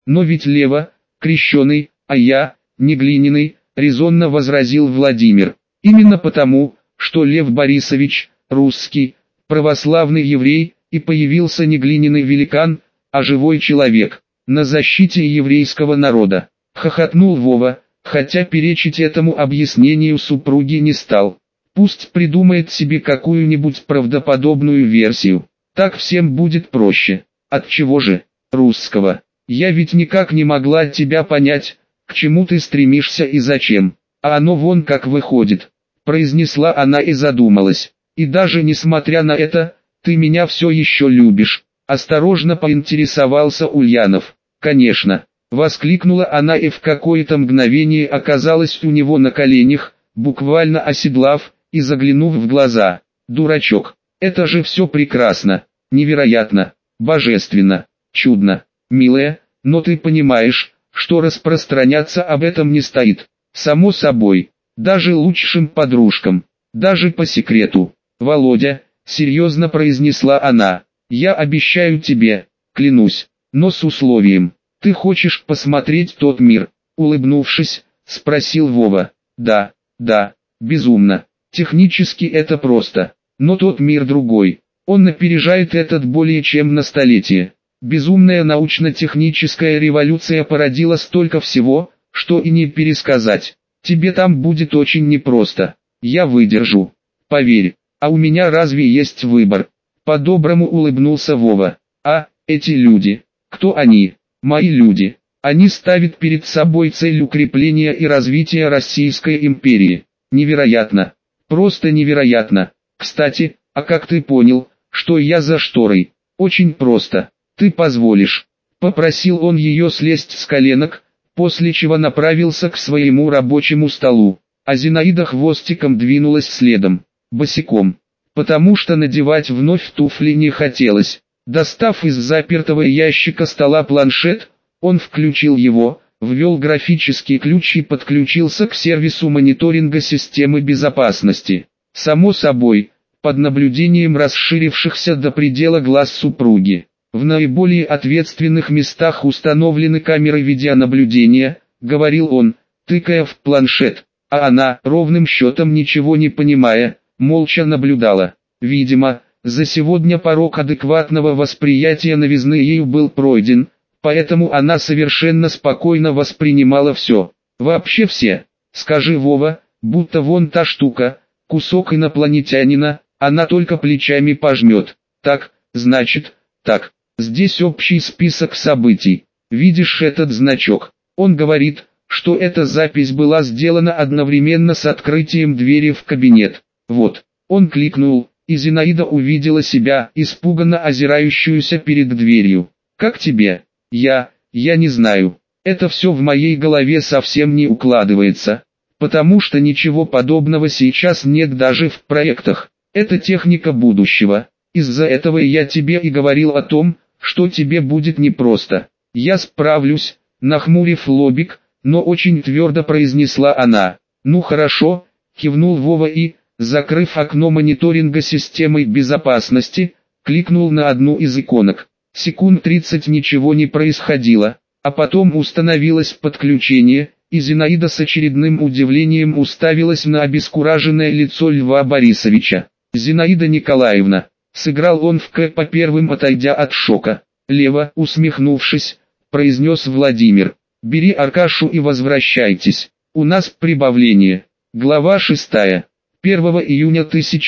Но ведь Лева, крещеный, а я, не глиняный, резонно возразил Владимир. Именно потому, что Лев Борисович, русский, православный еврей, и появился не глиняный великан, а живой человек, на защите еврейского народа. Хохотнул Вова, хотя перечить этому объяснению супруги не стал. Пусть придумает себе какую-нибудь правдоподобную версию. Так всем будет проще. Отчего же, русского? Я ведь никак не могла тебя понять, к чему ты стремишься и зачем. А оно вон как выходит. Произнесла она и задумалась. И даже несмотря на это, ты меня все еще любишь. Осторожно поинтересовался Ульянов. Конечно. Воскликнула она и в какое-то мгновение оказалась у него на коленях, буквально оседлав и заглянув в глаза. Дурачок, это же все прекрасно, невероятно, божественно, чудно, милая, но ты понимаешь, что распространяться об этом не стоит. Само собой, даже лучшим подружкам, даже по секрету. Володя, серьезно произнесла она, я обещаю тебе, клянусь, но с условием. «Ты хочешь посмотреть тот мир?» Улыбнувшись, спросил Вова. «Да, да, безумно. Технически это просто. Но тот мир другой. Он опережает этот более чем на столетие. Безумная научно-техническая революция породила столько всего, что и не пересказать. Тебе там будет очень непросто. Я выдержу. Поверь. А у меня разве есть выбор?» По-доброму улыбнулся Вова. «А, эти люди, кто они?» «Мои люди. Они ставят перед собой цель укрепления и развития Российской империи. Невероятно. Просто невероятно. Кстати, а как ты понял, что я за шторой?» «Очень просто. Ты позволишь». Попросил он ее слезть с коленок, после чего направился к своему рабочему столу. А Зинаида хвостиком двинулась следом, босиком, потому что надевать вновь туфли не хотелось. Достав из запертого ящика стола планшет, он включил его, ввел графический ключ и подключился к сервису мониторинга системы безопасности. Само собой, под наблюдением расширившихся до предела глаз супруги. В наиболее ответственных местах установлены камеры видеонаблюдения, говорил он, тыкая в планшет, а она, ровным счетом ничего не понимая, молча наблюдала. Видимо, за сегодня порог адекватного восприятия новизны ею был пройден, поэтому она совершенно спокойно воспринимала все. Вообще все. Скажи, Вова, будто вон та штука, кусок инопланетянина, она только плечами пожмет. Так, значит, так. Здесь общий список событий. Видишь этот значок? Он говорит, что эта запись была сделана одновременно с открытием двери в кабинет. Вот. Он кликнул. И Зинаида увидела себя, испуганно озирающуюся перед дверью. «Как тебе?» Я не знаю. Это все в моей голове совсем не укладывается. Потому что ничего подобного сейчас нет даже в проектах. Это техника будущего. Из-за этого я тебе и говорил о том, что тебе будет непросто. Я справлюсь, нахмурив лобик, но очень твердо произнесла она. «Ну хорошо», кивнул Вова и, закрыв окно мониторинга системы безопасности, кликнул на одну из иконок. Секунд 30 ничего не происходило, а потом установилось подключение, и Зинаида с очередным удивлением уставилась на обескураженное лицо Льва Борисовича. «Зинаида Николаевна», сыграл он в К по первым, отойдя от шока. «Лева», усмехнувшись, произнес Владимир, «бери Аркашу и возвращайтесь, у нас прибавление». Глава 6. 1 июня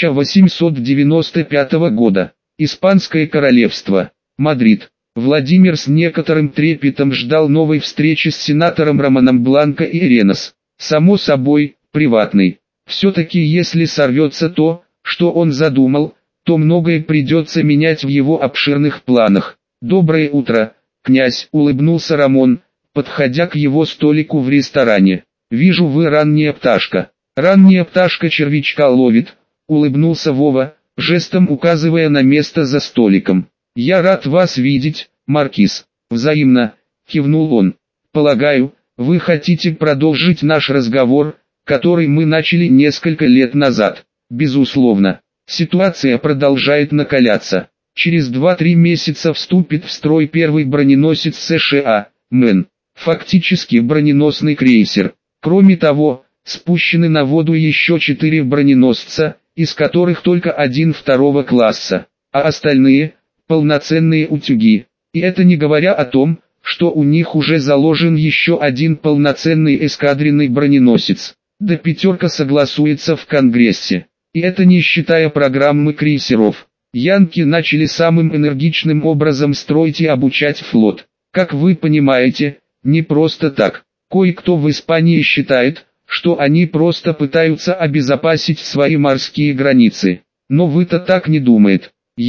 1895 года. Испанское королевство. Мадрид. Владимир с некоторым трепетом ждал новой встречи с сенатором Романом Бланко и Ренос. Само собой, приватный. Все-таки если сорвется то, что он задумал, то многое придется менять в его обширных планах. «Доброе утро, князь», — улыбнулся Рамон, подходя к его столику в ресторане. «Вижу, вы ранняя пташка». «Ранняя пташка червячка ловит», — улыбнулся Вова, жестом указывая на место за столиком. «Я рад вас видеть, маркиз». «Взаимно», — кивнул он. «Полагаю, вы хотите продолжить наш разговор, который мы начали несколько лет назад». «Безусловно. Ситуация продолжает накаляться. Через 2-3 месяца вступит в строй первый броненосец США, Мэн. Фактически броненосный крейсер. Кроме того, спущены на воду еще 4 броненосца, из которых только один второго класса, а остальные – полноценные утюги. И это не говоря о том, что у них уже заложен еще один полноценный эскадренный броненосец. Да пятерка согласуется в Конгрессе. И это не считая программы крейсеров. Янки начали самым энергичным образом строить и обучать флот. Как вы понимаете, не просто так. Кое-кто в Испании считает, что они просто пытаются обезопасить свои морские границы. Но вы-то так не думает.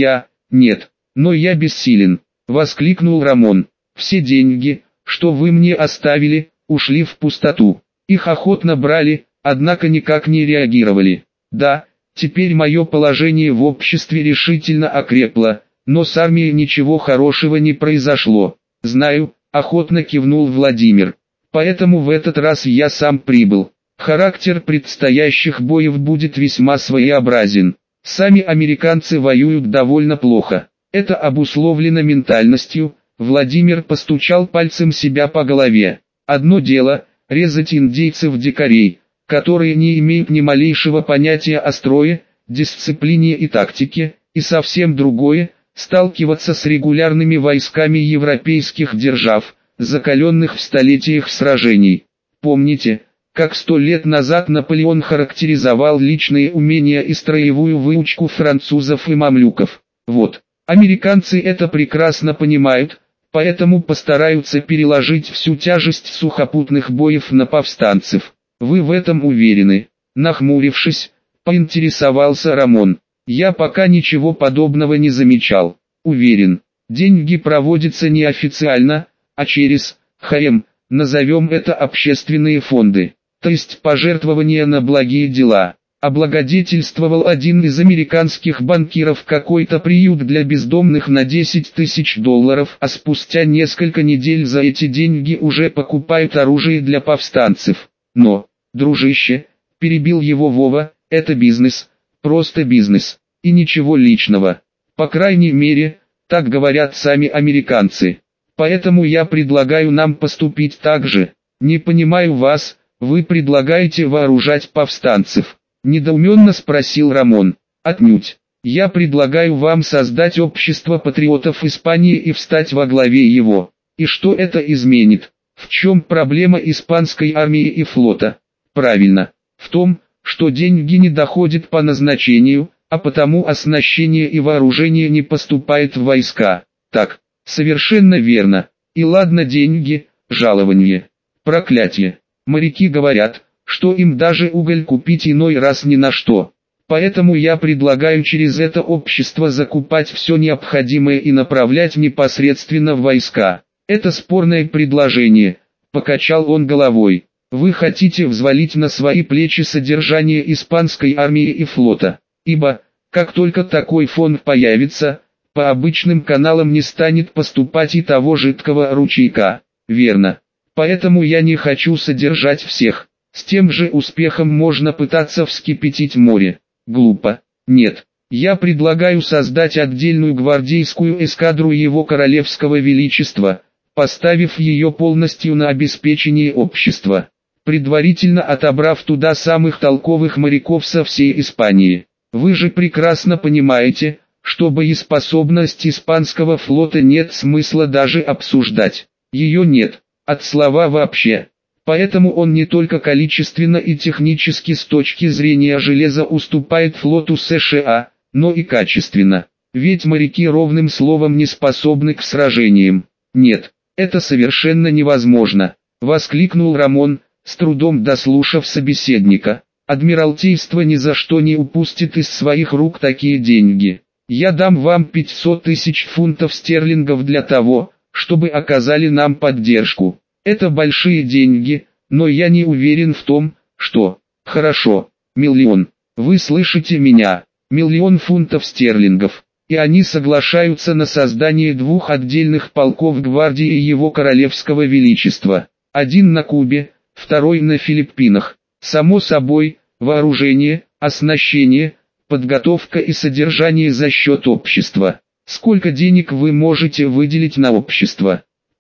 Нет, но я бессилен, воскликнул Рамон. Все деньги, что вы мне оставили, ушли в пустоту. Их охотно брали, однако никак не реагировали. Да, теперь мое положение в обществе решительно окрепло, но с армией ничего хорошего не произошло. Знаю, охотно кивнул Владимир. Поэтому в этот раз я сам прибыл. Характер предстоящих боев будет весьма своеобразен. Сами американцы воюют довольно плохо. Это обусловлено ментальностью. Владимир постучал пальцем себя по голове. Одно дело – резать индейцев-дикарей, которые не имеют ни малейшего понятия о строе, дисциплине и тактике, и совсем другое – сталкиваться с регулярными войсками европейских держав, закаленных в столетиях сражений. Помните, как 100 лет назад Наполеон характеризовал личные умения и строевую выучку французов и мамлюков? Вот, американцы это прекрасно понимают, поэтому постараются переложить всю тяжесть сухопутных боев на повстанцев. Вы в этом уверены? Нахмурившись, поинтересовался Рамон. Я пока ничего подобного не замечал. Уверен, деньги проводятся не официально, а через, назовем это общественные фонды, то есть пожертвования на благие дела. Облагодетельствовал один из американских банкиров какой-то приют для бездомных на $10 тысяч, а спустя несколько недель за эти деньги уже покупают оружие для повстанцев. Но, дружище, перебил его Вова, это бизнес, просто бизнес, и ничего личного. По крайней мере, так говорят сами американцы. Поэтому я предлагаю нам поступить так же. Не понимаю вас, вы предлагаете вооружать повстанцев? Недоуменно спросил Рамон. Отнюдь. Я предлагаю вам создать общество патриотов Испании и встать во главе его. И что это изменит? В чем проблема испанской армии и флота? Правильно. В том, что деньги не доходят по назначению, а потому оснащение и вооружение не поступает в войска. Так, совершенно верно. И ладно деньги, жалование. Проклятие. Моряки говорят, что им даже уголь купить иной раз ни на что. Поэтому я предлагаю через это общество закупать все необходимое и направлять непосредственно в войска. Это спорное предложение, покачал он головой. Вы хотите взвалить на свои плечи содержание испанской армии и флота, ибо, как только такой фонд появится, по обычным каналам не станет поступать и того жидкого ручейка, верно? Поэтому я не хочу содержать всех. С тем же успехом можно пытаться вскипятить море. Глупо. Нет. Я предлагаю создать отдельную гвардейскую эскадру его королевского величества, поставив ее полностью на обеспечение общества, предварительно отобрав туда самых толковых моряков со всей Испании. Вы же прекрасно понимаете, что боеспособность испанского флота нет смысла даже обсуждать. Ее нет, от слова вообще. Поэтому он не только количественно и технически с точки зрения железа уступает флоту США, но и качественно. Ведь моряки ровным словом не способны к сражениям. Нет, это совершенно невозможно, воскликнул Рамон, с трудом дослушав собеседника. Адмиралтейство ни за что не упустит из своих рук такие деньги. Я дам вам 500 тысяч фунтов стерлингов для того, чтобы оказали нам поддержку. Это большие деньги, но я не уверен в том, что... Хорошо, миллион. Вы слышите меня? 1 000 000 фунтов стерлингов. И они соглашаются на создание 2 отдельных полков гвардии его королевского величества. Один на Кубе, второй на Филиппинах. Само собой, вооружение, оснащение, подготовка и содержание за счет общества. Сколько денег вы можете выделить на общество?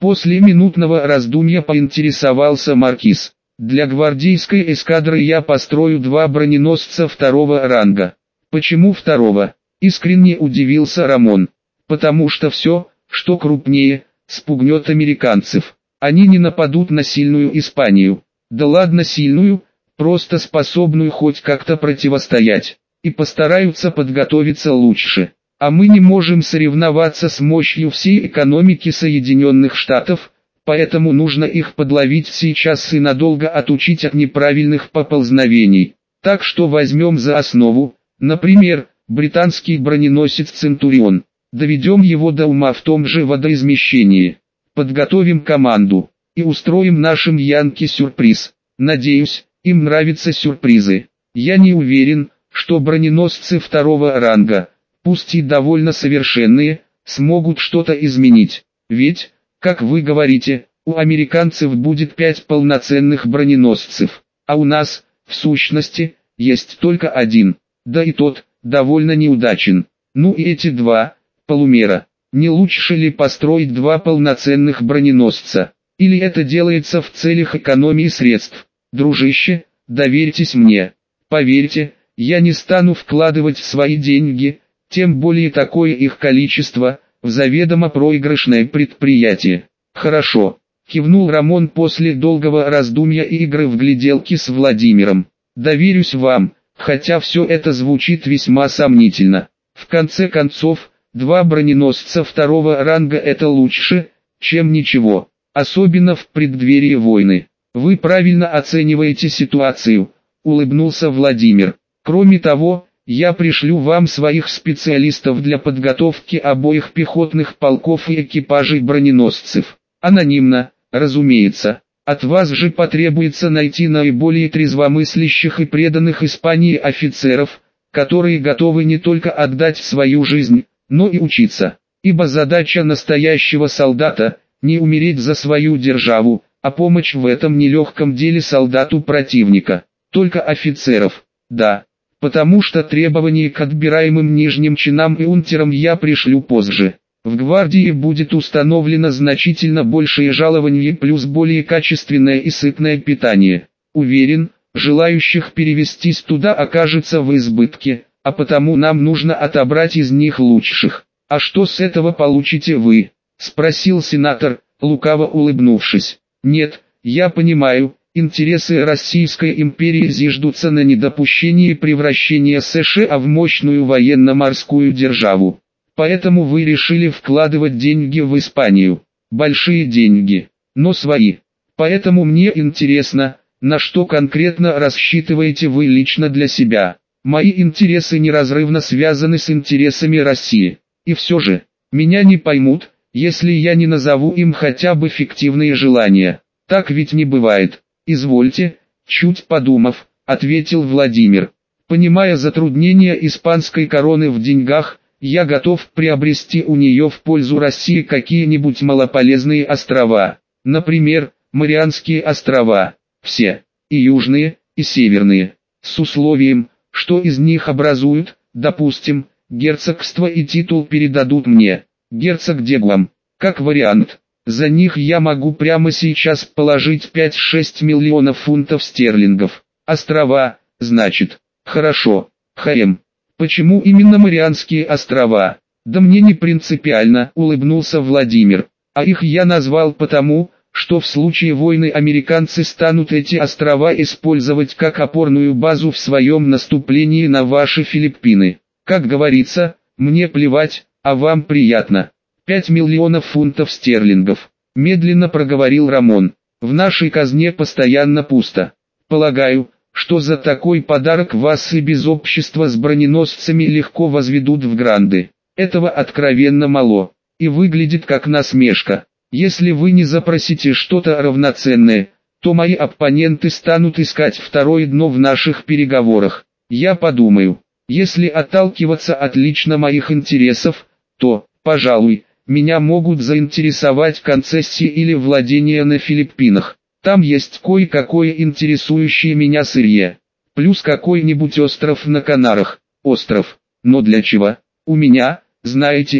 После минутного раздумья поинтересовался маркиз. Для гвардейской эскадры я построю 2 броненосца 2-го ранга. Почему 2-го? Искренне удивился Рамон. Потому что все, что крупнее, спугнет американцев. Они не нападут на сильную Испанию. Да ладно сильную, просто способную хоть как-то противостоять. И постараются подготовиться лучше. А мы не можем соревноваться с мощью всей экономики Соединенных Штатов, поэтому нужно их подловить сейчас и надолго отучить от неправильных поползновений. Так что возьмем за основу, например, британский броненосец «Центурион». Доведем его до ума в том же водоизмещении. Подготовим команду и устроим нашим янки сюрприз. Надеюсь, им нравятся сюрпризы. Я не уверен, что броненосцы 2-го ранга, пусть и довольно совершенные, смогут что-то изменить. Ведь, как вы говорите, у американцев будет 5 полноценных броненосцев, а у нас, в сущности, есть только 1, да и тот, довольно неудачен. Ну и эти 2, полумера. Не лучше ли построить 2 полноценных броненосца? Или это делается в целях экономии средств? Дружище, доверьтесь мне. Поверьте, я не стану вкладывать свои деньги, тем более такое их количество, в заведомо проигрышное предприятие. Хорошо, кивнул Рамон после долгого раздумья и игры в гляделки с Владимиром. Доверюсь вам, хотя все это звучит весьма сомнительно. В конце концов, 2 броненосца 2-го ранга это лучше, чем ничего, особенно в преддверии войны. Вы правильно оцениваете ситуацию, улыбнулся Владимир. Кроме того, я пришлю вам своих специалистов для подготовки обоих пехотных полков и экипажей броненосцев. Анонимно, разумеется. От вас же потребуется найти наиболее трезвомыслящих и преданных Испании офицеров, которые готовы не только отдать свою жизнь, но и учиться. Ибо задача настоящего солдата – не умереть за свою державу, а помочь в этом нелегком деле солдату противника. Только офицеров, да. Потому что требования к отбираемым нижним чинам и унтерам я пришлю позже. В гвардии будет установлено значительно большее жалование плюс более качественное и сытное питание. Уверен, желающих перевестись туда окажется в избытке, а потому нам нужно отобрать из них лучших. А что с этого получите вы? Спросил сенатор, лукаво улыбнувшись. Нет, я понимаю. Интересы Российской империи зиждутся на недопущении превращения США в мощную военно-морскую державу. Поэтому вы решили вкладывать деньги в Испанию. Большие деньги, но свои. Поэтому мне интересно, на что конкретно рассчитываете вы лично для себя. Мои интересы неразрывно связаны с интересами России. И все же, меня не поймут, если я не назову им хотя бы фиктивные желания. Так ведь не бывает. «Извольте», чуть подумав, ответил Владимир. «Понимая затруднения испанской короны в деньгах, я готов приобрести у нее в пользу России какие-нибудь малополезные острова. Например, Марианские острова. Все. И южные, и северные. С условием, что из них образуют, допустим, герцогство и титул передадут мне. Герцог Дегуам. Как вариант. За них я могу прямо сейчас положить 5-6 миллионов фунтов стерлингов. Острова, значит. Хорошо. ХМ. Почему именно Марианские острова? Да мне не принципиально, улыбнулся Владимир. А их я назвал потому, что в случае войны американцы станут эти острова использовать как опорную базу в своем наступлении на ваши Филиппины. Как говорится, мне плевать, а вам приятно. 5 миллионов фунтов стерлингов, медленно проговорил Рамон. В нашей казне постоянно пусто. Полагаю, что за такой подарок вас и без общества с броненосцами легко возведут в гранды. Этого откровенно мало, и выглядит как насмешка. Если вы не запросите что-то равноценное, то мои оппоненты станут искать второе дно в наших переговорах. Я подумаю, если отталкиваться от лично моих интересов, то, пожалуй, меня могут заинтересовать концессии или владения на Филиппинах. Там есть кое-какое интересующее меня сырье. Плюс какой-нибудь остров на Канарах. Остров. Но для чего? У меня, знаете ли,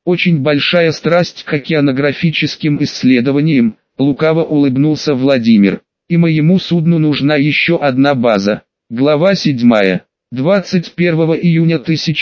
Очень большая страсть к океанографическим исследованиям, лукаво улыбнулся Владимир. И моему судну нужна еще одна база. Глава 7. 21 июня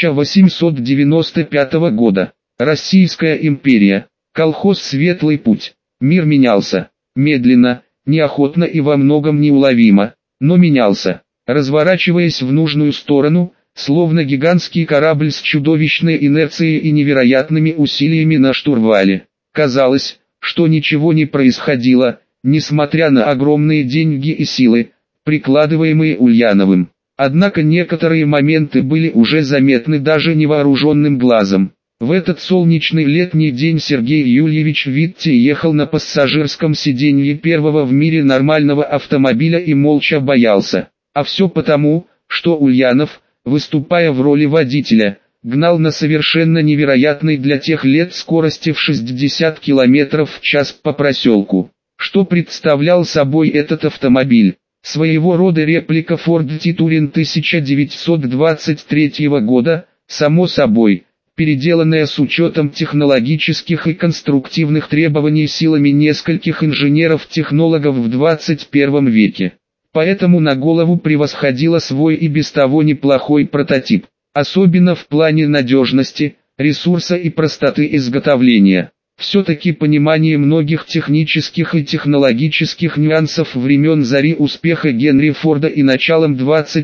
1895 года. Российская империя. Колхоз «Светлый путь». Мир менялся. Медленно, неохотно и во многом неуловимо, но менялся. Разворачиваясь в нужную сторону, словно гигантский корабль с чудовищной инерцией и невероятными усилиями на штурвале. Казалось, что ничего не происходило, несмотря на огромные деньги и силы, прикладываемые Ульяновым. Однако некоторые моменты были уже заметны даже невооруженным глазом. В этот солнечный летний день Сергей Юльевич Витте ехал на пассажирском сиденье первого в мире нормального автомобиля и молча боялся. А все потому, что Ульянов, выступая в роли водителя, гнал на совершенно невероятной для тех лет скорости в 60 км в час по проселку. Что представлял собой этот автомобиль? Своего рода реплика Ford Touring 1923 года, само собой, переделанная с учетом технологических и конструктивных требований силами нескольких инженеров-технологов в 21 веке. Поэтому на голову превосходила свой и без того неплохой прототип, особенно в плане надежности, ресурса и простоты изготовления. Все-таки понимание многих технических и технологических нюансов времен зари успеха Генри Форда и началом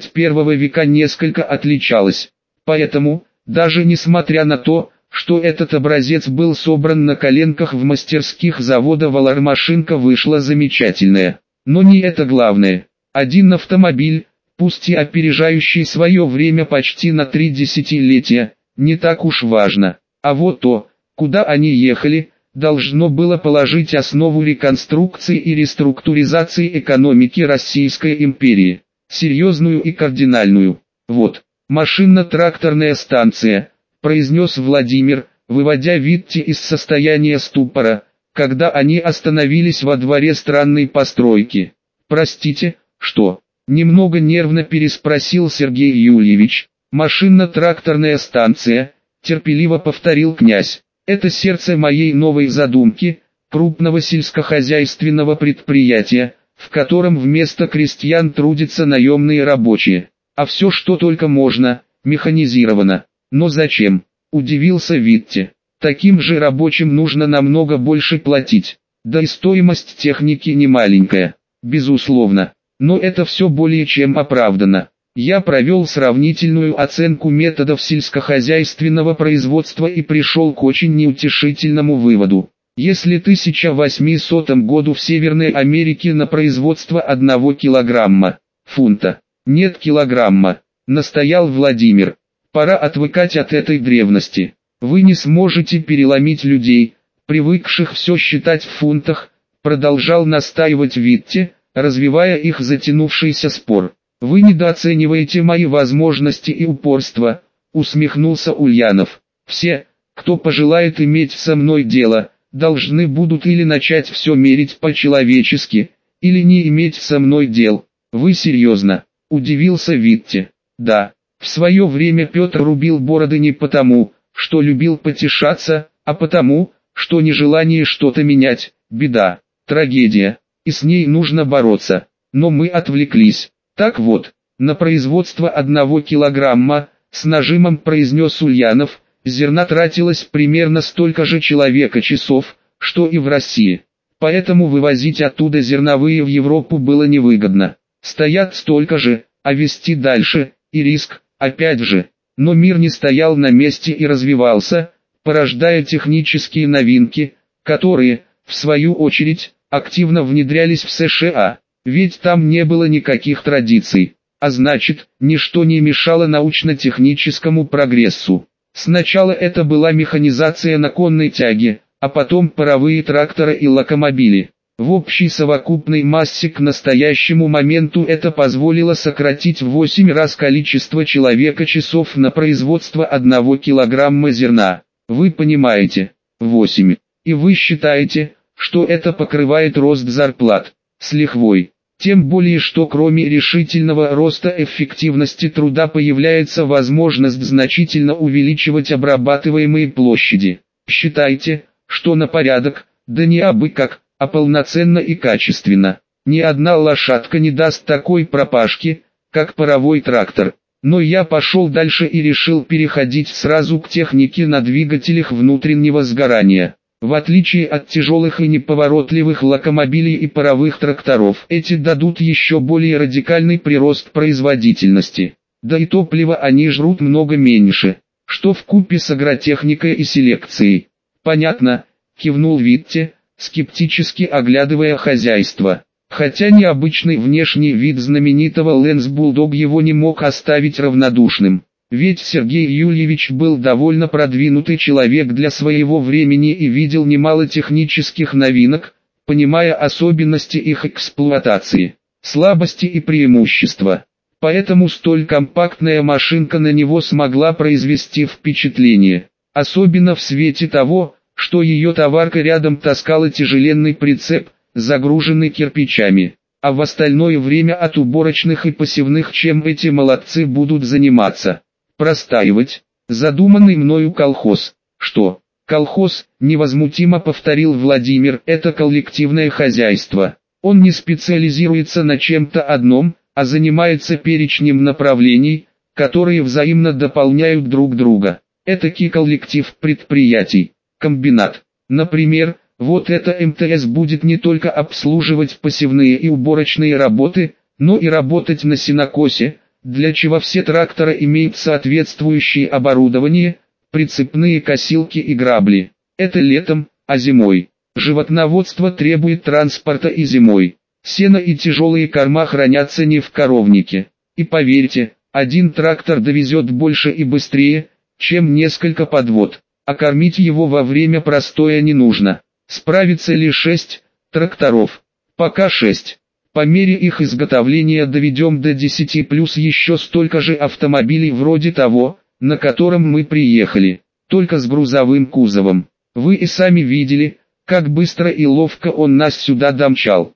21 века несколько отличалось. Поэтому, даже несмотря на то, что этот образец был собран на коленках в мастерских завода Валар-машинка вышла замечательная. Но не это главное. Один автомобиль, пусть и опережающий свое время почти на 3 десятилетия, не так уж важно. А вот то, куда они ехали, должно было положить основу реконструкции и реструктуризации экономики Российской империи. Серьезную и кардинальную. Вот. «Машинно-тракторная станция», – произнес Владимир, выводя Витте из состояния ступора, когда они остановились во дворе странной постройки. «Простите, что?» – немного нервно переспросил Сергей Юльевич. «Машинно-тракторная станция», – терпеливо повторил князь. «Это сердце моей новой задумки, крупного сельскохозяйственного предприятия, в котором вместо крестьян трудятся наемные рабочие. А все что только можно, механизировано. Но зачем? Удивился Витте. Таким же рабочим нужно намного больше платить. Да и стоимость техники не маленькая. Безусловно. Но это все более чем оправдано. Я провел сравнительную оценку методов сельскохозяйственного производства и пришел к очень неутешительному выводу. Если в 1800 году в Северной Америке на производство 1 килограмма фунта, нет килограмма, настоял Владимир. Пора отвыкать от этой древности. Вы не сможете переломить людей, привыкших все считать в фунтах, продолжал настаивать Витте, развивая их затянувшийся спор. Вы недооцениваете мои возможности и упорство, усмехнулся Ульянов. Все, кто пожелает иметь со мной дело, должны будут или начать все мерить по-человечески, или не иметь со мной дел. Вы серьезно? Удивился Витте. Да, в свое время Петр рубил бороды не потому, что любил потешаться, а потому, что нежелание что-то менять – беда, трагедия, и с ней нужно бороться. Но мы отвлеклись. Так вот, на производство 1 килограмма, с нажимом произнес Ульянов, зерна тратилось примерно столько же человека-часов, что и в России. Поэтому вывозить оттуда зерновые в Европу было невыгодно. Стоят столько же, а везти дальше, и риск, опять же. Но мир не стоял на месте и развивался, порождая технические новинки, которые, в свою очередь, активно внедрялись в США. Ведь там не было никаких традиций, а значит, ничто не мешало научно-техническому прогрессу. Сначала это была механизация на конной тяге, а потом паровые тракторы и локомобили. В общей совокупной массе к настоящему моменту это позволило сократить в 8 раз количество человека-часов на производство 1 килограмма зерна. Вы понимаете, 8. И вы считаете, что это покрывает рост зарплат? С лихвой. Тем более что кроме решительного роста эффективности труда появляется возможность значительно увеличивать обрабатываемые площади. Считайте, что на порядок, да не абы как, а полноценно и качественно. Ни одна лошадка не даст такой пропашки, как паровой трактор. Но я пошел дальше и решил переходить сразу к технике на двигателях внутреннего сгорания. В отличие от тяжелых и неповоротливых локомобилей и паровых тракторов, эти дадут еще более радикальный прирост производительности. Да и топлива они жрут много меньше, что вкупе с агротехникой и селекцией. Понятно, кивнул Витте, скептически оглядывая хозяйство. Хотя необычный внешний вид знаменитого Лэнс-Булдог его не мог оставить равнодушным. Ведь Сергей Юльевич был довольно продвинутый человек для своего времени и видел немало технических новинок, понимая особенности их эксплуатации, слабости и преимущества. Поэтому столь компактная машинка на него смогла произвести впечатление. Особенно в свете того, что ее товарка рядом таскала тяжеленный прицеп, загруженный кирпичами. А в остальное время от уборочных и посевных чем эти молодцы будут заниматься? Простаивать. Задуманный мною колхоз. Что? Колхоз, невозмутимо повторил Владимир, это коллективное хозяйство. Он не специализируется на чем-то одном, а занимается перечнем направлений, которые взаимно дополняют друг друга. Этакий коллектив предприятий. Комбинат. Например, вот это МТС будет не только обслуживать посевные и уборочные работы, но и работать на сенокосе, для чего все тракторы имеют соответствующее оборудование, прицепные косилки и грабли. Это летом, а зимой. Животноводство требует транспорта и зимой. Сено и тяжелые корма хранятся не в коровнике. И поверьте, один трактор довезет больше и быстрее, чем несколько подвод, а кормить его во время простоя не нужно. Справится ли 6 тракторов? Пока 6. По мере их изготовления доведем до 10 плюс еще столько же автомобилей вроде того, на котором мы приехали, только с грузовым кузовом. Вы и сами видели, как быстро и ловко он нас сюда домчал.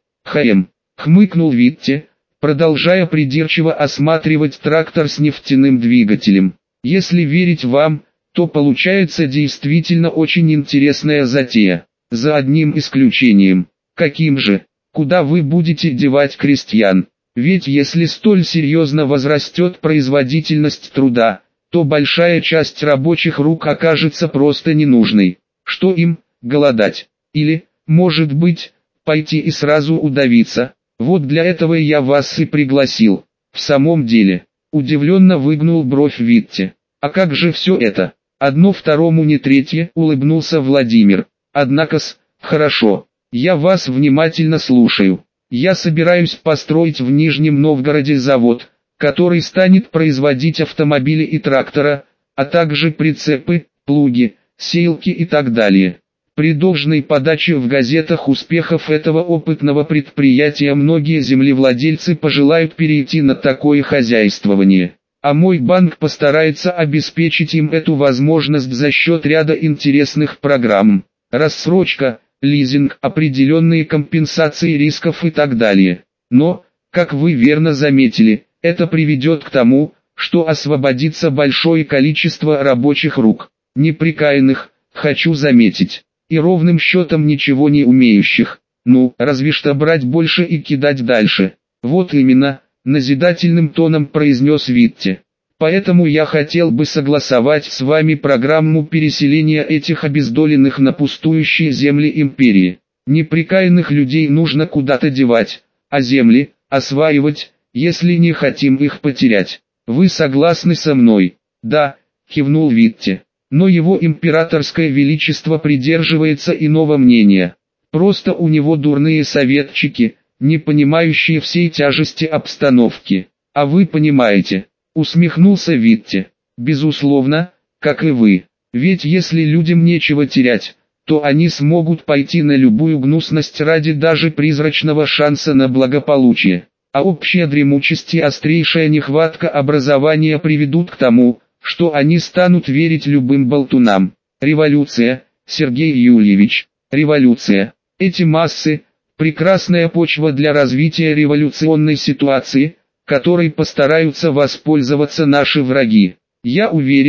Хмыкнул Витте, продолжая придирчиво осматривать трактор с нефтяным двигателем. Если верить вам, то получается действительно очень интересная затея. За одним исключением. Каким же? Куда вы будете девать крестьян? Ведь если столь серьезно возрастет производительность труда, то большая часть рабочих рук окажется просто ненужной. Что им, голодать? Или, может быть, пойти и сразу удавиться? Вот для этого я вас и пригласил. В самом деле, удивленно выгнул бровь Витте. А как же все это? Одно второму не третье, улыбнулся Владимир. Однако-с, хорошо, я вас внимательно слушаю. Я собираюсь построить в Нижнем Новгороде завод, который станет производить автомобили и трактора, а также прицепы, плуги, сеялки и так далее. При должной подаче в газетах успехов этого опытного предприятия многие землевладельцы пожелают перейти на такое хозяйствование. А мой банк постарается обеспечить им эту возможность за счет ряда интересных программ. Рассрочка, лизинг, определенные компенсации рисков и так далее. Но, как вы верно заметили, это приведет к тому, что освободится большое количество рабочих рук, неприкаянных, хочу заметить, и ровным счетом ничего не умеющих, ну, разве что брать больше и кидать дальше. Вот именно, назидательным тоном произнес Витте. Поэтому я хотел бы согласовать с вами программу переселения этих обездоленных на пустующие земли империи. Неприкаянных людей нужно куда-то девать, а земли осваивать, если не хотим их потерять. Вы согласны со мной? Да, кивнул Витте. Но его императорское величество придерживается иного мнения. Просто у него дурные советчики, не понимающие всей тяжести обстановки. А вы понимаете. Усмехнулся Витте. Безусловно, как и вы. Ведь если людям нечего терять, то они смогут пойти на любую гнусность ради даже призрачного шанса на благополучие. А общая дремучесть и острейшая нехватка образования приведут к тому, что они станут верить любым болтунам. Революция, Сергей Юльевич, революция. Эти массы – прекрасная почва для развития революционной ситуации, которой постараются воспользоваться наши враги. Я уверен,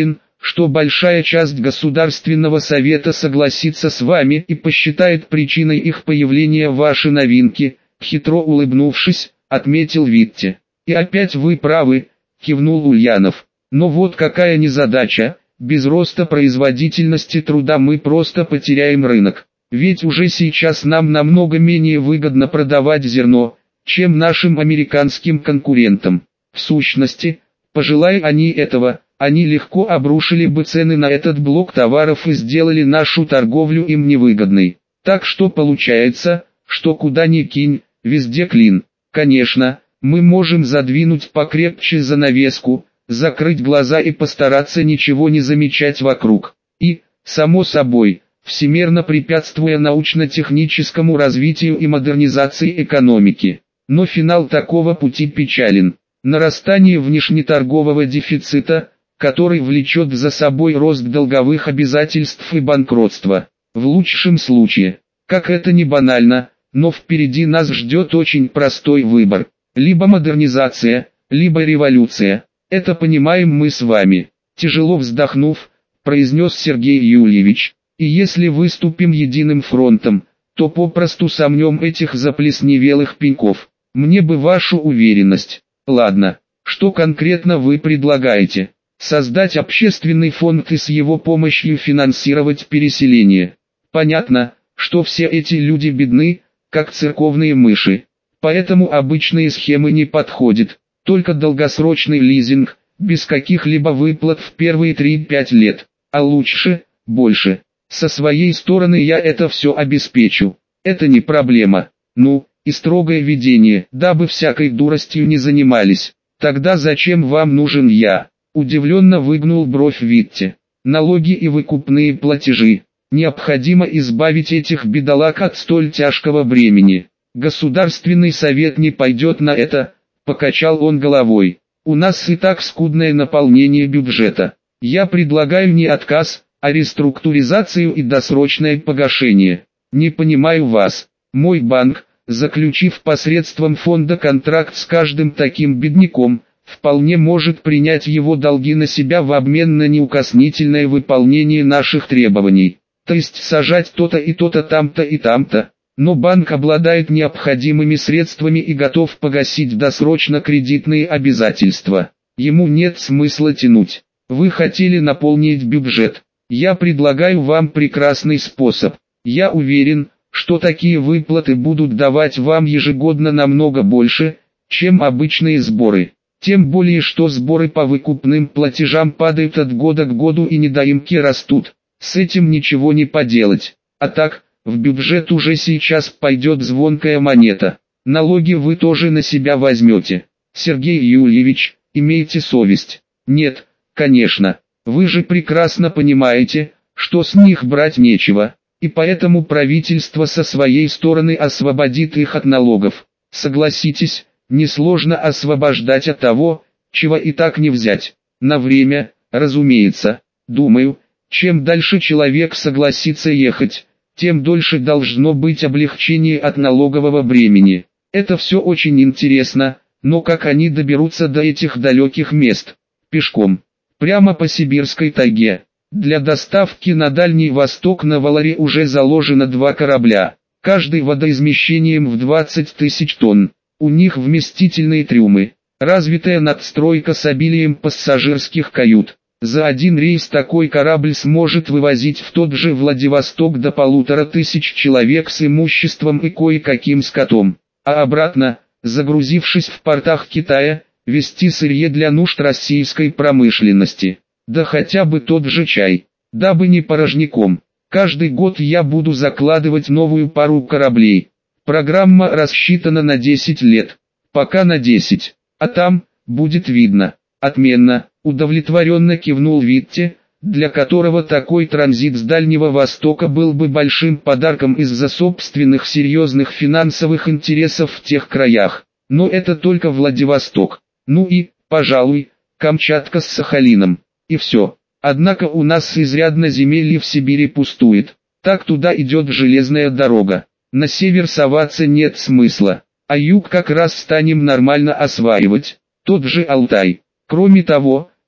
что большая часть Государственного совета согласится с вами и посчитает причиной их появления ваши новинки, хитро улыбнувшись, отметил Витте. И опять вы правы, кивнул Ульянов. Но вот какая незадача, без роста производительности труда мы просто потеряем рынок. Ведь уже сейчас нам намного менее выгодно продавать зерно, чем нашим американским конкурентам. В сущности, пожелая они этого, они легко обрушили бы цены на этот блок товаров и сделали нашу торговлю им невыгодной. Так что получается, что куда ни кинь, везде клин. Конечно, мы можем задвинуть покрепче занавеску, закрыть глаза и постараться ничего не замечать вокруг. И, само собой, всемерно препятствуя научно-техническому развитию и модернизации экономики. Но финал такого пути печален. Нарастание внешнеторгового дефицита, который влечет за собой рост долговых обязательств и банкротства. В лучшем случае, как это ни банально, но впереди нас ждет очень простой выбор. Либо модернизация, либо революция. Это понимаем мы с вами. Тяжело вздохнув, произнес Сергей Юльевич. И если выступим единым фронтом, то попросту сомнем этих заплесневелых пеньков. Мне бы вашу уверенность. Ладно, что конкретно вы предлагаете? Создать общественный фонд и с его помощью финансировать переселение. Понятно, что все эти люди бедны, как церковные мыши. Поэтому обычные схемы не подходят. Только долгосрочный лизинг, без каких-либо выплат в первые 3-5 лет. А лучше, больше. Со своей стороны я это все обеспечу. Это не проблема. Ну, и строгое ведение, дабы всякой дуростью не занимались. Тогда зачем вам нужен я? Удивленно выгнул бровь Витте. Налоги и выкупные платежи. Необходимо избавить этих бедолаг от столь тяжкого бремени. Государственный совет не пойдет на это, покачал он головой. У нас и так скудное наполнение бюджета. Я предлагаю не отказ, а реструктуризацию и досрочное погашение. Не понимаю вас. Мой банк, заключив посредством фонда контракт с каждым таким бедняком, вполне может принять его долги на себя в обмен на неукоснительное выполнение наших требований. То есть сажать то-то и то-то там-то и там-то. Но банк обладает необходимыми средствами и готов погасить досрочно кредитные обязательства. Ему нет смысла тянуть. Вы хотели наполнить бюджет. Я предлагаю вам прекрасный способ. Я уверен, что такие выплаты будут давать вам ежегодно намного больше, чем обычные сборы. Тем более, что сборы по выкупным платежам падают от года к году и недоимки растут. С этим ничего не поделать. А так, в бюджет уже сейчас пойдет звонкая монета. Налоги вы тоже на себя возьмете. Сергей Юльевич, имейте совесть. Нет, конечно. Вы же прекрасно понимаете, что с них брать нечего. И поэтому правительство со своей стороны освободит их от налогов. Согласитесь, несложно освобождать от того, чего и так не взять. На время, разумеется. Думаю, чем дальше человек согласится ехать, тем дольше должно быть облегчение от налогового бремени. Это все очень интересно, но как они доберутся до этих далеких мест? Пешком. Прямо по сибирской тайге. Для доставки на Дальний Восток на Валаре уже заложено 2 корабля, каждый водоизмещением в 20 тысяч тонн. У них вместительные трюмы, развитая надстройка с обилием пассажирских кают. За один рейс такой корабль сможет вывозить в тот же Владивосток до 1500 человек с имуществом и кое-каким скотом. А обратно, загрузившись в портах Китая, везти сырье для нужд российской промышленности. Да хотя бы тот же чай, дабы не порожняком. Каждый год я буду закладывать новую пару кораблей. Программа рассчитана на 10 лет. Пока на 10. А там, будет видно. Отменно, удовлетворенно кивнул Витте, для которого такой транзит с Дальнего Востока был бы большим подарком из-за собственных серьезных финансовых интересов в тех краях. Но это только Владивосток. Ну и, пожалуй, Камчатка с Сахалином. И все. Однако у нас изрядно земель в Сибири пустует. Так туда идет железная дорога. На север соваться нет смысла. А юг как раз станем нормально осваивать. Тот же Алтай. Кроме того,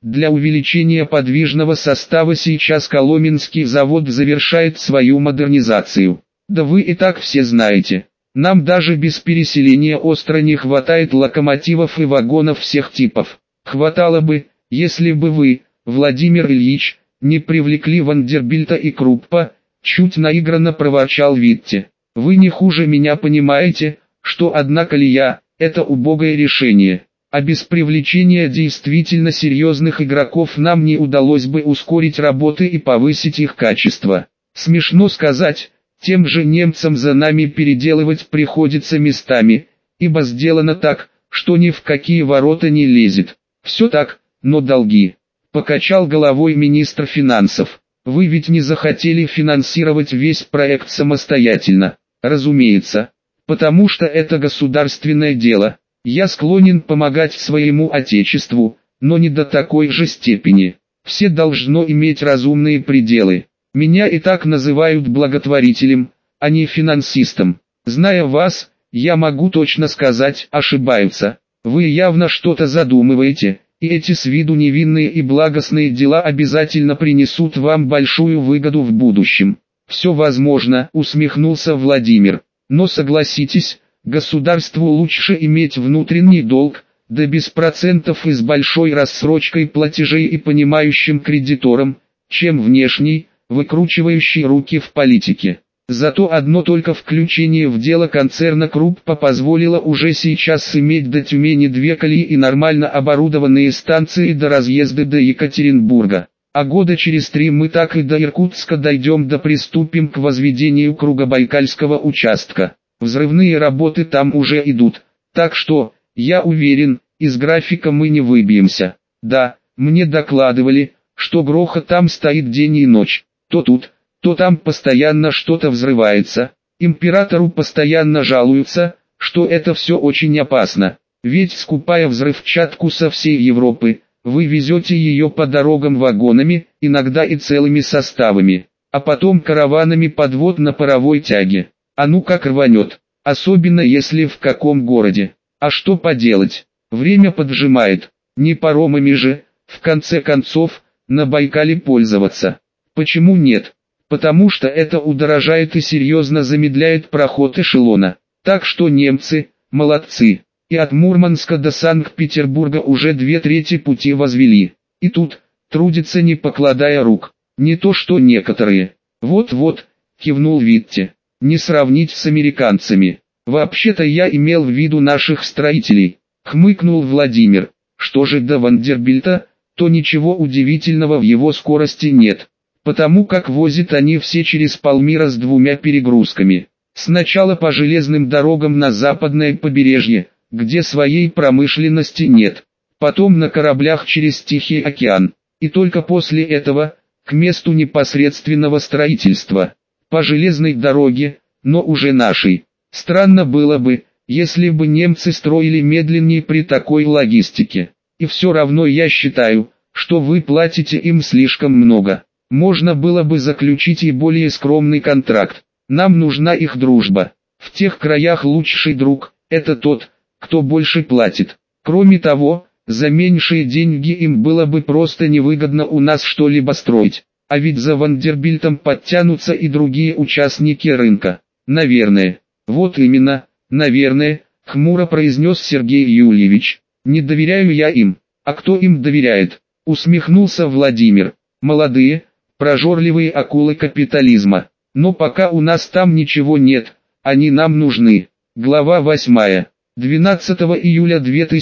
Для увеличения подвижного состава сейчас Коломенский завод завершает свою модернизацию. Да вы и так все знаете. Нам даже без переселения остро не хватает локомотивов и вагонов всех типов. Хватало бы, если бы вы, Владимир Ильич, не привлекли Вандербильта и Круппа, чуть наигранно проворчал Витте. Вы не хуже меня понимаете, что одна колея – это убогое решение. А без привлечения действительно серьезных игроков нам не удалось бы ускорить работы и повысить их качество. Смешно сказать, тем же немцам за нами переделывать приходится местами, ибо сделано так, что ни в какие ворота не лезет. Все так, но долги. Покачал головой министр финансов. Вы ведь не захотели финансировать весь проект самостоятельно. Разумеется, потому что это государственное дело. Я склонен помогать своему отечеству, но не до такой же степени. Все должно иметь разумные пределы. Меня и так называют благотворителем, а не финансистом. Зная вас, я могу точно сказать, ошибаются. Вы явно что-то задумываете, и эти с виду невинные и благостные дела обязательно принесут вам большую выгоду в будущем. Все возможно, усмехнулся Владимир. Но согласитесь, государству лучше иметь внутренний долг, да без процентов и с большой рассрочкой платежей и понимающим кредитором, чем внешний, выкручивающий руки в политике. Зато одно только включение в дело концерна Круппа позволило уже сейчас иметь до Тюмени 2 колеи и нормально оборудованные станции до разъезда до Екатеринбурга. А года через 3 мы так и до Иркутска дойдем да приступим к возведению Кругобайкальского участка. Взрывные работы там уже идут, так что, я уверен, из графика мы не выбьемся. Да, мне докладывали, что грохот там стоит день и ночь, то тут, то там постоянно что-то взрывается. Императору постоянно жалуются, что это все очень опасно, ведь скупая взрывчатку со всей Европы, вы везете ее по дорогам вагонами, иногда и целыми составами, а потом караванами подвод на паровой тяге. А ну как рванет, особенно если в каком городе. А что поделать, время поджимает, не паромами же, в конце концов, на Байкале пользоваться. Почему нет? Потому что это удорожает и серьезно замедляет проход эшелона. Так что немцы, молодцы. И от Мурманска до Санкт-Петербурга уже 2/3 пути возвели. И тут, трудятся не покладая рук. Не то что некоторые. Вот-вот, кивнул Витте. Не сравнить с американцами. Вообще-то я имел в виду наших строителей. Хмыкнул Владимир. Что же до Вандербильта, то ничего удивительного в его скорости нет. Потому как возят они все через Палмира с 2 перегрузками. Сначала по железным дорогам на западное побережье, где своей промышленности нет. Потом на кораблях через Тихий океан. И только после этого, к месту непосредственного строительства. По железной дороге, но уже нашей. Странно было бы, если бы немцы строили медленнее при такой логистике. И все равно я считаю, что вы платите им слишком много. Можно было бы заключить и более скромный контракт. Нам нужна их дружба. В тех краях лучший друг – это тот, кто больше платит. Кроме того, за меньшие деньги им было бы просто невыгодно у нас что-либо строить. А ведь за Вандербильтом подтянутся и другие участники рынка. Наверное. Вот именно, наверное, хмуро произнес Сергей Юльевич. Не доверяю я им. А кто им доверяет? Усмехнулся Владимир. Молодые, прожорливые акулы капитализма. Но пока у нас там ничего нет, они нам нужны. Глава 8. 12 июля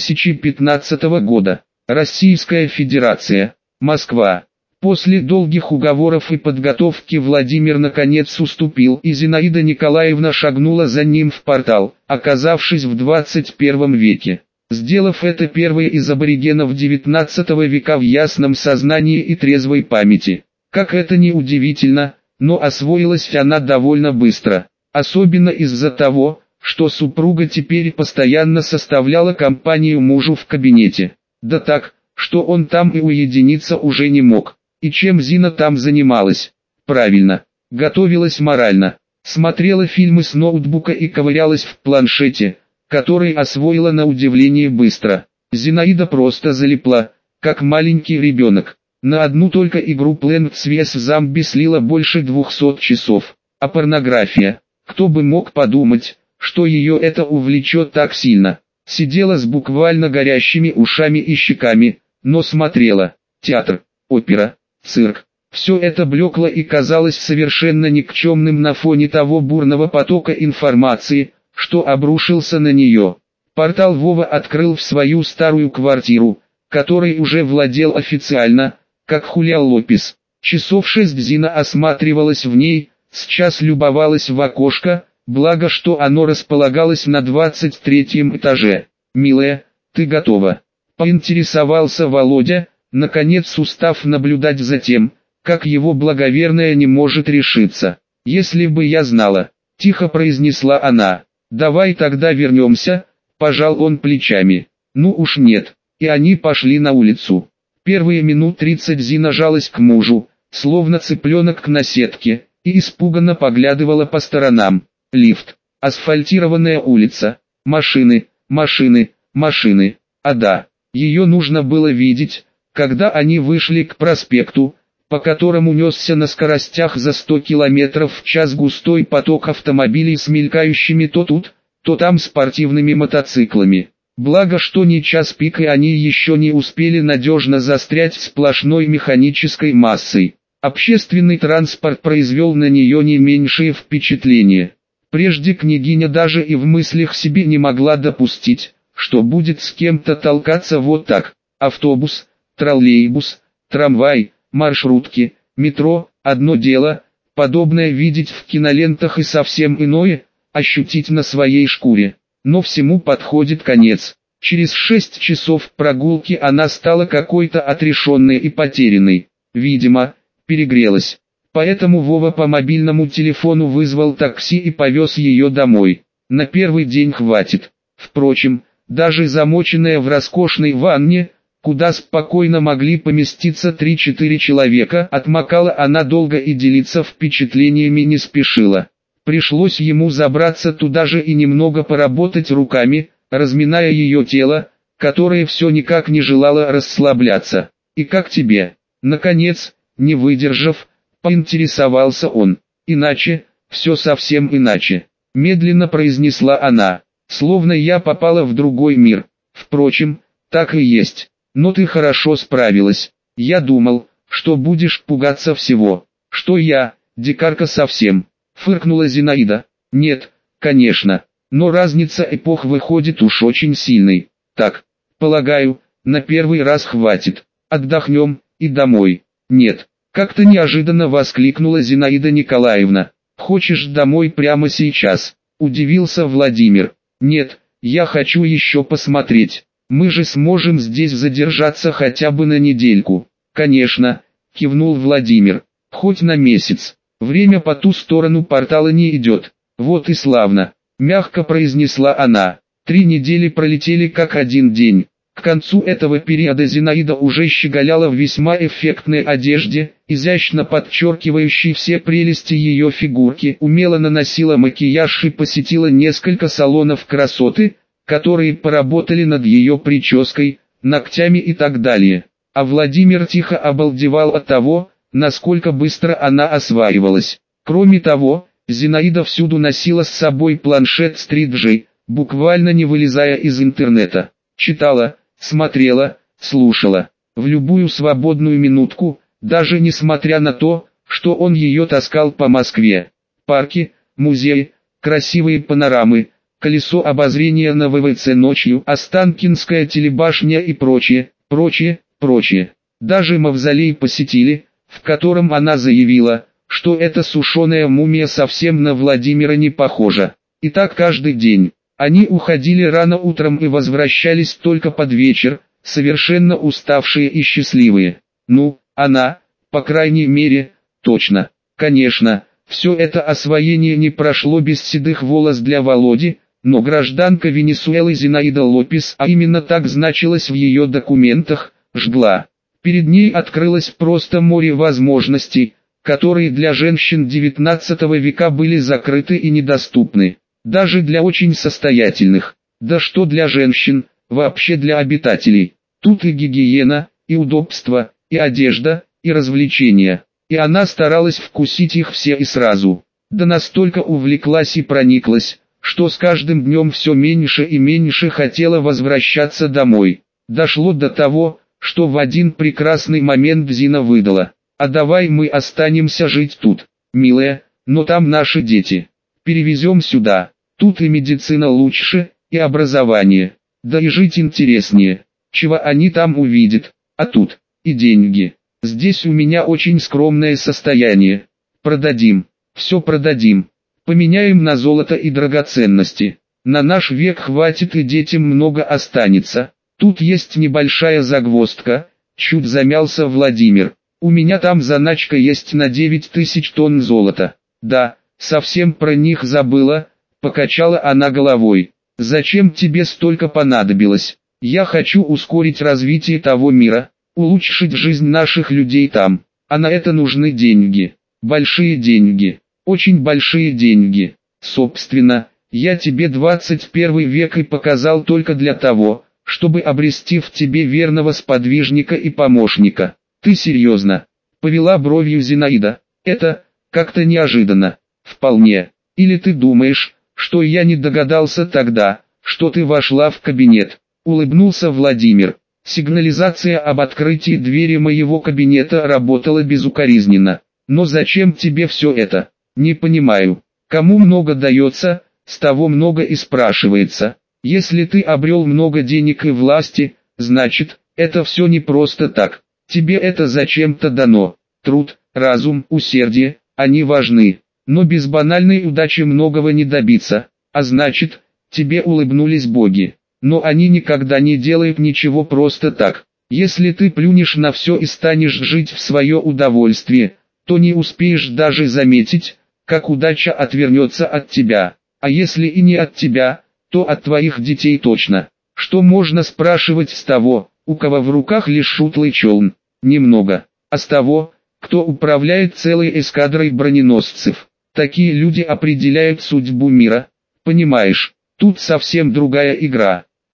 2015 года. Российская Федерация. Москва. После долгих уговоров и подготовки Владимир наконец уступил, и Зинаида Николаевна шагнула за ним в портал, оказавшись в 21 веке. Сделав это первой из аборигенов 19 века в ясном сознании и трезвой памяти. Как это ни удивительно, но освоилась она довольно быстро. Особенно из-за того, что супруга теперь постоянно составляла компанию мужу в кабинете. Да так, что он там и уединиться уже не мог. И чем Зина там занималась? Правильно, готовилась морально. Смотрела фильмы с ноутбука и ковырялась в планшете, который освоила на удивление быстро. Зинаида просто залипла, как маленький ребенок. На одну только игру Plants vs Zombies слила больше 200 часов. А порнография, кто бы мог подумать, что ее это увлечет так сильно. Сидела с буквально горящими ушами и щеками, но смотрела. Театр, опера, цирк. Все это блекло и казалось совершенно никчемным на фоне того бурного потока информации, что обрушился на нее. Портал Вова открыл в свою старую квартиру, которой уже владел официально, как Хулия Лопес. Часов 6 Зина осматривалась в ней, сейчас любовалась в окошко, благо что оно располагалось на 23-м этаже. «Милая, ты готова?» — поинтересовался Володя, наконец устав наблюдать за тем, как его благоверная не может решиться. «Если бы я знала», — тихо произнесла она. «Давай тогда вернемся», — пожал он плечами. «Ну уж нет». И они пошли на улицу. Первые минут 30 Зина жалась к мужу, словно цыпленок к наседке, и испуганно поглядывала по сторонам. Лифт, асфальтированная улица, машины, машины, машины. А да, ее нужно было видеть, когда они вышли к проспекту, по которому несся на скоростях за 100 км в час густой поток автомобилей с мелькающими то тут, то там спортивными мотоциклами. Благо что не час пик и они еще не успели надежно застрять в сплошной механической массой. Общественный транспорт произвел на нее не меньшее впечатление. Прежде княгиня даже и в мыслях себе не могла допустить, что будет с кем-то толкаться вот так. Автобус, троллейбус, трамвай, маршрутки, метро – одно дело, подобное видеть в кинолентах и совсем иное – ощутить на своей шкуре. Но всему подходит конец. Через 6 часов прогулки она стала какой-то отрешенной и потерянной. Видимо, перегрелась. Поэтому Вова по мобильному телефону вызвал такси и повез ее домой. На первый день хватит. Впрочем, даже замоченная в роскошной ванне, куда спокойно могли поместиться 3-4 человека, отмокала она долго и делиться впечатлениями не спешила. Пришлось ему забраться туда же и немного поработать руками, разминая ее тело, которое все никак не желало расслабляться. «И как тебе?» Наконец, не выдержав, поинтересовался он. «Иначе, все совсем иначе», — медленно произнесла она, «словно я попала в другой мир. Впрочем, так и есть. Но ты хорошо справилась. Я думал, что будешь пугаться всего. Что я, дикарка совсем». Фыркнула Зинаида. «Нет, конечно, но разница эпох выходит уж очень сильной. Так, полагаю, на первый раз хватит. Отдохнем, и домой». «Нет», как-то неожиданно воскликнула Зинаида Николаевна. «Хочешь домой прямо сейчас?» – удивился Владимир. «Нет, я хочу еще посмотреть. Мы же сможем здесь задержаться хотя бы на недельку». «Конечно», – кивнул Владимир, – «хоть на месяц. Время по ту сторону портала не идет». «Вот и славно», – мягко произнесла она. 3 недели пролетели как один день. К концу этого периода Зинаида уже щеголяла в весьма эффектной одежде, изящно подчеркивающей все прелести ее фигурки, умело наносила макияж и посетила несколько салонов красоты, которые поработали над ее прической, ногтями и так далее. А Владимир тихо обалдевал от того, насколько быстро она осваивалась. Кроме того, Зинаида всюду носила с собой планшет Street.J, буквально не вылезая из интернета. Читала, смотрела, слушала. В любую свободную минутку, даже несмотря на то, что он ее таскал по Москве. Парки, музеи, красивые панорамы, колесо обозрения на ВВЦ ночью, Останкинская телебашня и прочее, прочее, прочее. Даже мавзолей посетили, в котором она заявила, что эта сушеная мумия совсем на Владимира не похожа. И так каждый день. Они уходили рано утром и возвращались только под вечер, совершенно уставшие и счастливые. Ну, она, по крайней мере, точно. Конечно, все это освоение не прошло без седых волос для Володи, но гражданка Венесуэлы Зинаида Лопес, а именно так значилось в ее документах, жгла. Перед ней открылось просто море возможностей, которые для женщин XIX века были закрыты и недоступны. Даже для очень состоятельных, да что для женщин, вообще для обитателей. Тут и гигиена, и удобство, и одежда, и развлечения. И она старалась вкусить их все и сразу. Да настолько увлеклась и прониклась, что с каждым днем все меньше и меньше хотела возвращаться домой. Дошло до того, что в один прекрасный момент Зина выдала: «А давай мы останемся жить тут, милая, но там наши дети. Перевезем сюда, тут и медицина лучше, и образование, да и жить интереснее. Чего они там увидят, а тут и деньги. Здесь у меня очень скромное состояние. Продадим, все продадим, поменяем на золото и драгоценности. На наш век хватит и детям много останется. Тут есть небольшая загвоздка», — чуть замялся Владимир. «У меня там заначка есть на 9000 тонн золота». «Да, совсем про них забыла», — покачала она головой. «Зачем тебе столько понадобилось? Я хочу ускорить развитие того мира, улучшить жизнь наших людей там, а на это нужны деньги. Большие деньги, очень большие деньги. Собственно, я тебе 21 век и показал только для того, чтобы обрести в тебе верного сподвижника и помощника». «Ты серьезно?» — повела бровью Зинаида. «Это как-то неожиданно». «Вполне. Или ты думаешь, что я не догадался тогда, что ты вошла в кабинет?» — улыбнулся Владимир. «Сигнализация об открытии двери моего кабинета работала безукоризненно. Но зачем тебе все это? Не понимаю. Кому много дается, с того много и спрашивается. Если ты обрел много денег и власти, значит, это все не просто так. Тебе это зачем-то дано. Труд, разум, усердие, они важны. Но без банальной удачи многого не добиться. А значит, тебе улыбнулись боги. Но они никогда не делают ничего просто так. Если ты плюнешь на все и станешь жить в свое удовольствие, то не успеешь даже заметить, как удача отвернется от тебя. А если и не от тебя, то от твоих детей точно. Что можно спрашивать с того, у кого в руках лишь шутлый челн? Немного. А с того, кто управляет целой эскадрой броненосцев. Такие люди определяют судьбу мира. Понимаешь, тут совсем другая игра.